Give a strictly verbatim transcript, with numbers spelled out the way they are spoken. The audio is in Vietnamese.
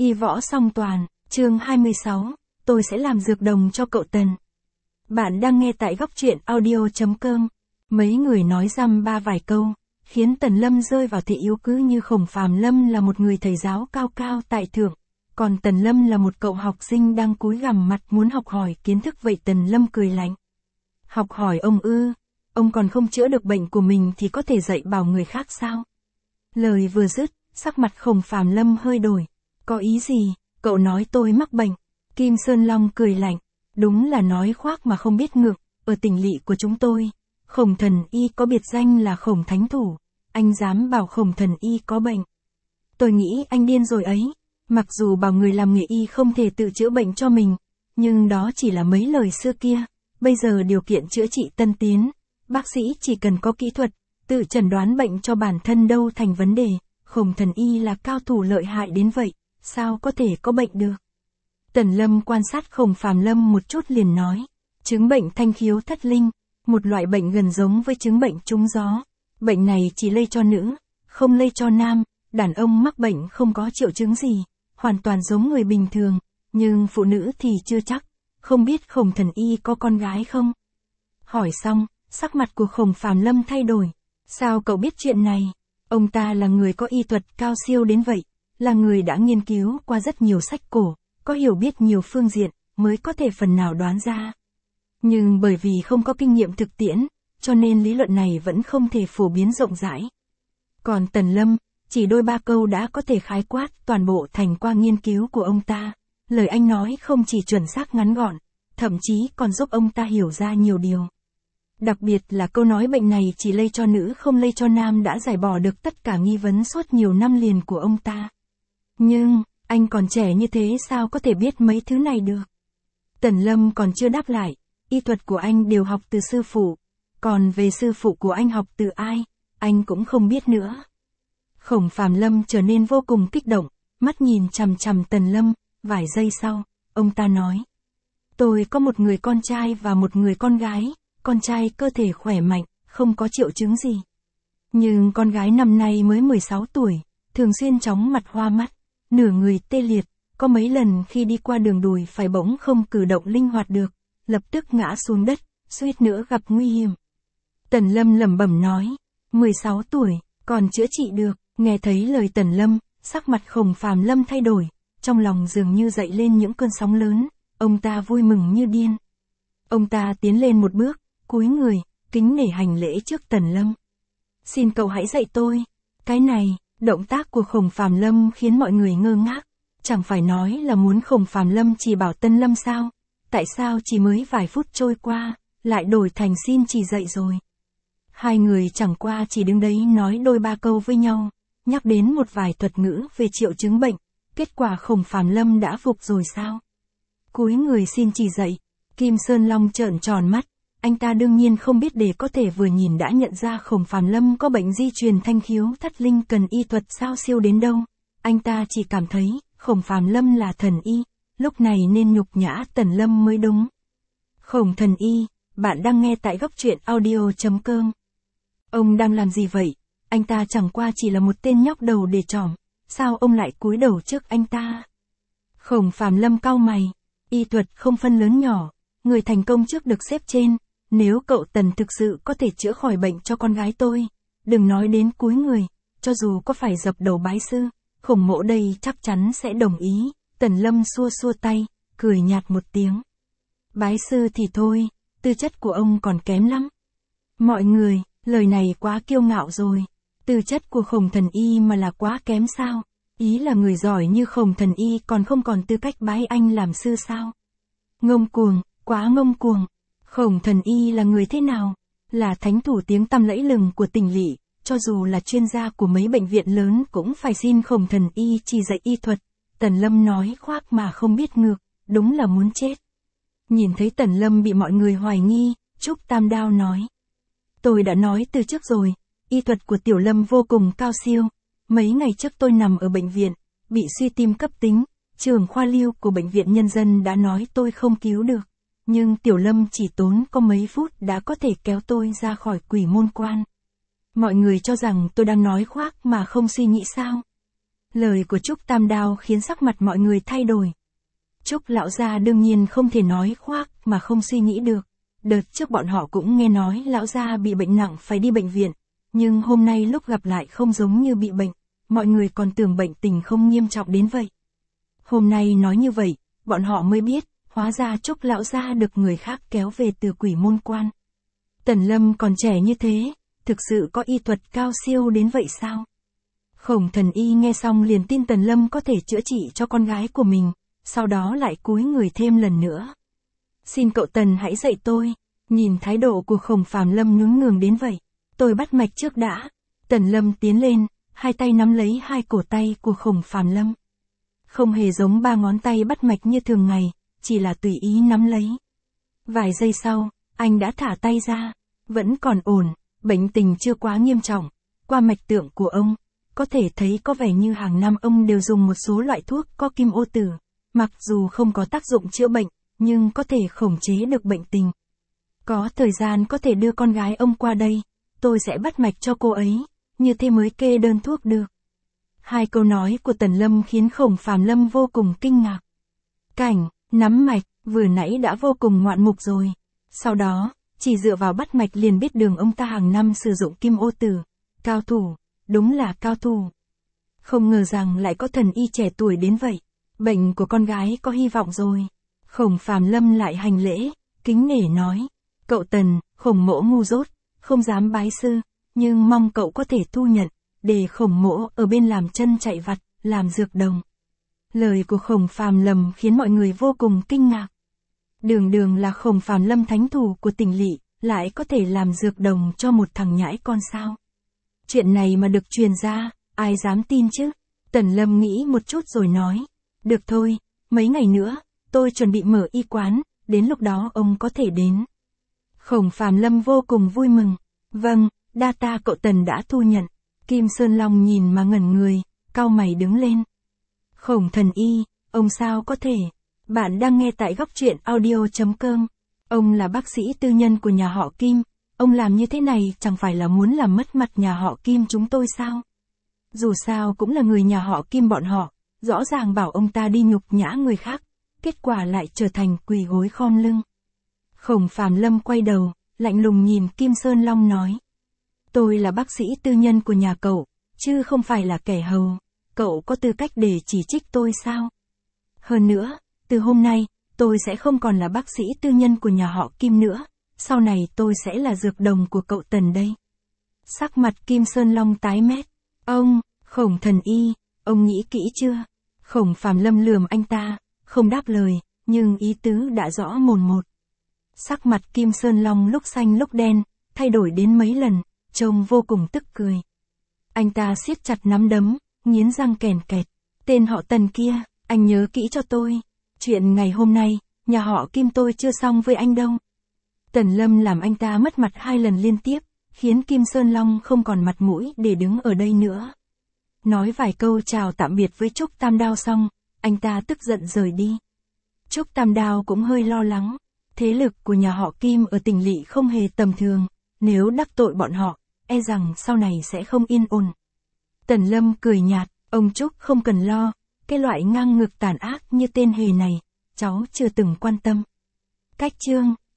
Y võ song toàn, chương hai mươi sáu, tôi sẽ làm dược đồng cho cậu Tần. Bạn đang nghe tại góc truyện audio.com. Mấy người nói dăm ba vài câu, khiến Tần Lâm rơi vào thị yếu cứ như Khổng Phàm Lâm là một người thầy giáo cao cao tại thượng, còn Tần Lâm là một cậu học sinh đang cúi gằm mặt muốn học hỏi kiến thức. Vậy Tần Lâm cười lạnh. Học hỏi ông ư, ông còn không chữa được bệnh của mình thì có thể dạy bảo người khác sao? Lời vừa dứt, sắc mặt Khổng Phàm Lâm hơi đổi. Có ý gì, cậu nói tôi mắc bệnh? Kim Sơn Long cười lạnh. Đúng là nói khoác mà không biết ngượng, ở tỉnh lỵ của chúng tôi, Khổng Thần Y có biệt danh là Khổng Thánh Thủ, anh dám bảo Khổng Thần Y có bệnh. Tôi nghĩ anh điên rồi ấy, mặc dù bảo người làm nghề y không thể tự chữa bệnh cho mình, nhưng đó chỉ là mấy lời xưa kia, bây giờ điều kiện chữa trị tân tiến, bác sĩ chỉ cần có kỹ thuật, tự chẩn đoán bệnh cho bản thân đâu thành vấn đề, Khổng Thần Y là cao thủ lợi hại đến vậy, sao có thể có bệnh được? Tần Lâm quan sát Khổng Phàm Lâm một chút liền nói, chứng bệnh thanh khiếu thất linh, một loại bệnh gần giống với chứng bệnh trúng gió. Bệnh này chỉ lây cho nữ, không lây cho nam, đàn ông mắc bệnh không có triệu chứng gì, hoàn toàn giống người bình thường, nhưng phụ nữ thì chưa chắc, không biết Khổng Thần Y có con gái không? Hỏi xong, sắc mặt của Khổng Phàm Lâm thay đổi, sao cậu biết chuyện này? Ông ta là người có y thuật cao siêu đến vậy, là người đã nghiên cứu qua rất nhiều sách cổ, có hiểu biết nhiều phương diện, mới có thể phần nào đoán ra. Nhưng bởi vì không có kinh nghiệm thực tiễn, cho nên lý luận này vẫn không thể phổ biến rộng rãi. Còn Tần Lâm, chỉ đôi ba câu đã có thể khái quát toàn bộ thành qua nghiên cứu của ông ta. Lời anh nói không chỉ chuẩn xác ngắn gọn, thậm chí còn giúp ông ta hiểu ra nhiều điều. Đặc biệt là câu nói bệnh này chỉ lây cho nữ không lây cho nam đã giải bỏ được tất cả nghi vấn suốt nhiều năm liền của ông ta. Nhưng, anh còn trẻ như thế sao có thể biết mấy thứ này được? Tần Lâm còn chưa đáp lại, y thuật của anh đều học từ sư phụ, còn về sư phụ của anh học từ ai, anh cũng không biết nữa. Khổng Phàm Lâm trở nên vô cùng kích động, mắt nhìn chằm chằm Tần Lâm, vài giây sau, ông ta nói. Tôi có một người con trai và một người con gái, con trai cơ thể khỏe mạnh, không có triệu chứng gì. Nhưng con gái năm nay mới mười sáu tuổi, thường xuyên chóng mặt hoa mắt, nửa người tê liệt, có mấy lần khi đi qua đường đùi phải bỗng không cử động linh hoạt được, lập tức ngã xuống đất, suýt nữa gặp nguy hiểm. Tần Lâm lẩm bẩm nói, mười sáu tuổi, còn chữa trị được. Nghe thấy lời Tần Lâm, sắc mặt Khổng Phàm Lâm thay đổi, trong lòng dường như dậy lên những cơn sóng lớn, ông ta vui mừng như điên. Ông ta tiến lên một bước, cúi người, kính nể hành lễ trước Tần Lâm. Xin cậu hãy dạy tôi. Cái này, động tác của Khổng Phàm Lâm khiến mọi người ngơ ngác, chẳng phải nói là muốn Khổng Phàm Lâm chỉ bảo Tần Lâm sao? Tại sao chỉ mới vài phút trôi qua, lại đổi thành xin chỉ dạy rồi? Hai người chẳng qua chỉ đứng đấy nói đôi ba câu với nhau, nhắc đến một vài thuật ngữ về triệu chứng bệnh, kết quả Khổng Phàm Lâm đã phục rồi sao? Cúi người xin chỉ dạy, Kim Sơn Long trợn tròn mắt, anh ta đương nhiên không biết để có thể vừa nhìn đã nhận ra Khổng Phàm Lâm có bệnh di truyền thanh khiếu thất linh cần y thuật sao siêu đến đâu, anh ta chỉ cảm thấy, Khổng Phàm Lâm là thần y, lúc này nên nhục nhã Tần Lâm mới đúng. Khổng Thần Y, bạn đang nghe tại góc truyện audio.com. Ông đang làm gì vậy? Anh ta chẳng qua chỉ là một tên nhóc đầu để trỏm, sao ông lại cúi đầu trước anh ta? Khổng Phàm Lâm cau mày, y thuật không phân lớn nhỏ, người thành công trước được xếp trên, nếu cậu Tần thực sự có thể chữa khỏi bệnh cho con gái tôi, đừng nói đến cúi người, cho dù có phải dập đầu bái sư, Khổng mỗ đây chắc chắn sẽ đồng ý. Tần Lâm xua xua tay, cười nhạt một tiếng. Bái sư thì thôi, tư chất của ông còn kém lắm. Mọi người, lời này quá kiêu ngạo rồi. Tư chất của Khổng Thần Y mà là quá kém sao? Ý là người giỏi như Khổng Thần Y còn không còn tư cách bái anh làm sư sao? Ngông cuồng, quá ngông cuồng. Khổng Thần Y là người thế nào? Là thánh thủ tiếng tăm lẫy lừng của tỉnh lỵ, cho dù là chuyên gia của mấy bệnh viện lớn cũng phải xin Khổng Thần Y chỉ dạy y thuật. Tần Lâm nói khoác mà không biết ngược, đúng là muốn chết. Nhìn thấy Tần Lâm bị mọi người hoài nghi, Trúc Tam Đao nói. Tôi đã nói từ trước rồi, y thuật của Tiểu Lâm vô cùng cao siêu. Mấy ngày trước tôi nằm ở bệnh viện, bị suy tim cấp tính, trưởng khoa Lưu của bệnh viện Nhân dân đã nói tôi không cứu được. Nhưng Tiểu Lâm chỉ tốn có mấy phút đã có thể kéo tôi ra khỏi quỷ môn quan. Mọi người cho rằng tôi đang nói khoác mà không suy nghĩ sao? Lời của Trúc Tam Đao khiến sắc mặt mọi người thay đổi. Trúc lão gia đương nhiên không thể nói khoác mà không suy nghĩ được. Đợt trước bọn họ cũng nghe nói lão gia bị bệnh nặng phải đi bệnh viện, nhưng hôm nay lúc gặp lại không giống như bị bệnh, mọi người còn tưởng bệnh tình không nghiêm trọng đến vậy. Hôm nay nói như vậy, bọn họ mới biết, hóa ra Trúc lão gia được người khác kéo về từ Quỷ Môn Quan. Tần Lâm còn trẻ như thế, thực sự có y thuật cao siêu đến vậy sao? Khổng Thần Y nghe xong liền tin Tần Lâm có thể chữa trị cho con gái của mình, sau đó lại cúi người thêm lần nữa. Xin cậu Tần hãy dạy tôi. Nhìn thái độ của Khổng Phàm Lâm nhún nhường đến vậy, tôi bắt mạch trước đã. Tần Lâm tiến lên, hai tay nắm lấy hai cổ tay của Khổng Phàm Lâm. Không hề giống ba ngón tay bắt mạch như thường ngày, chỉ là tùy ý nắm lấy. Vài giây sau, anh đã thả tay ra, vẫn còn ổn, bệnh tình chưa quá nghiêm trọng. Qua mạch tượng của ông, có thể thấy có vẻ như hàng năm ông đều dùng một số loại thuốc có kim ô tử, mặc dù không có tác dụng chữa bệnh, nhưng có thể khống chế được bệnh tình. Có thời gian có thể đưa con gái ông qua đây, tôi sẽ bắt mạch cho cô ấy, như thế mới kê đơn thuốc được. Hai câu nói của Tần Lâm khiến Khổng Phàm Lâm vô cùng kinh ngạc. Cảnh, nắm mạch, vừa nãy đã vô cùng ngoạn mục rồi. Sau đó, chỉ dựa vào bắt mạch liền biết đường ông ta hàng năm sử dụng kim ô tử. Cao thủ, đúng là cao thủ. Không ngờ rằng lại có thần y trẻ tuổi đến vậy. Bệnh của con gái có hy vọng rồi. Khổng Phàm Lâm lại hành lễ, kính nể nói. Cậu Tần, Khổng mỗ ngu dốt, không dám bái sư, nhưng mong cậu có thể thu nhận, để Khổng mỗ ở bên làm chân chạy vặt, làm dược đồng. Lời của Khổng Phàm Lâm khiến mọi người vô cùng kinh ngạc. Đường đường là Khổng Phàm Lâm thánh thủ của tỉnh lỵ, lại có thể làm dược đồng cho một thằng nhãi con sao? Chuyện này mà được truyền ra, ai dám tin chứ? Tần Lâm nghĩ một chút rồi nói. Được thôi, mấy ngày nữa, tôi chuẩn bị mở y quán, đến lúc đó ông có thể đến. Khổng Phàm Lâm vô cùng vui mừng. Vâng, đa ta cậu Tần đã thu nhận. Kim Sơn Long nhìn mà ngẩn người, cau mày đứng lên. Khổng Thần Y, ông sao có thể? Bạn đang nghe tại góc truyện audio chấm com. Ông là bác sĩ tư nhân của nhà họ Kim, ông làm như thế này chẳng phải là muốn làm mất mặt nhà họ Kim chúng tôi sao? Dù sao cũng là người nhà họ Kim bọn họ, rõ ràng bảo ông ta đi nhục nhã người khác, kết quả lại trở thành quỳ gối khom lưng. Khổng Phàm Lâm quay đầu, lạnh lùng nhìn Kim Sơn Long nói. Tôi là bác sĩ tư nhân của nhà cậu, chứ không phải là kẻ hầu. Cậu có tư cách để chỉ trích tôi sao? Hơn nữa, từ hôm nay, tôi sẽ không còn là bác sĩ tư nhân của nhà họ Kim nữa. Sau này tôi sẽ là dược đồng của cậu Tần đây. Sắc mặt Kim Sơn Long tái mét. Ông, Khổng Thần Y, ông nghĩ kỹ chưa? Khổng Phàm Lâm lườm anh ta, không đáp lời, nhưng ý tứ đã rõ mồn một. Sắc mặt Kim Sơn Long lúc xanh lúc đen, thay đổi đến mấy lần, trông vô cùng tức cười. Anh ta siết chặt nắm đấm, nghiến răng kèn kẹt. Tên họ Tần kia, anh nhớ kỹ cho tôi. Chuyện ngày hôm nay, nhà họ Kim tôi chưa xong với anh đâu. Tần Lâm làm anh ta mất mặt hai lần liên tiếp, khiến Kim Sơn Long không còn mặt mũi để đứng ở đây nữa. Nói vài câu chào tạm biệt với Trúc Tam Đao xong, anh ta tức giận rời đi. Trúc Tam Đao cũng hơi lo lắng. Thế lực của nhà họ Kim ở tỉnh lỵ không hề tầm thường, nếu đắc tội bọn họ, e rằng sau này sẽ không yên ổn. Tần Lâm cười nhạt, ông Trúc không cần lo, cái loại ngang ngược tàn ác như tên hề này, cháu chưa từng quan tâm. Cách chương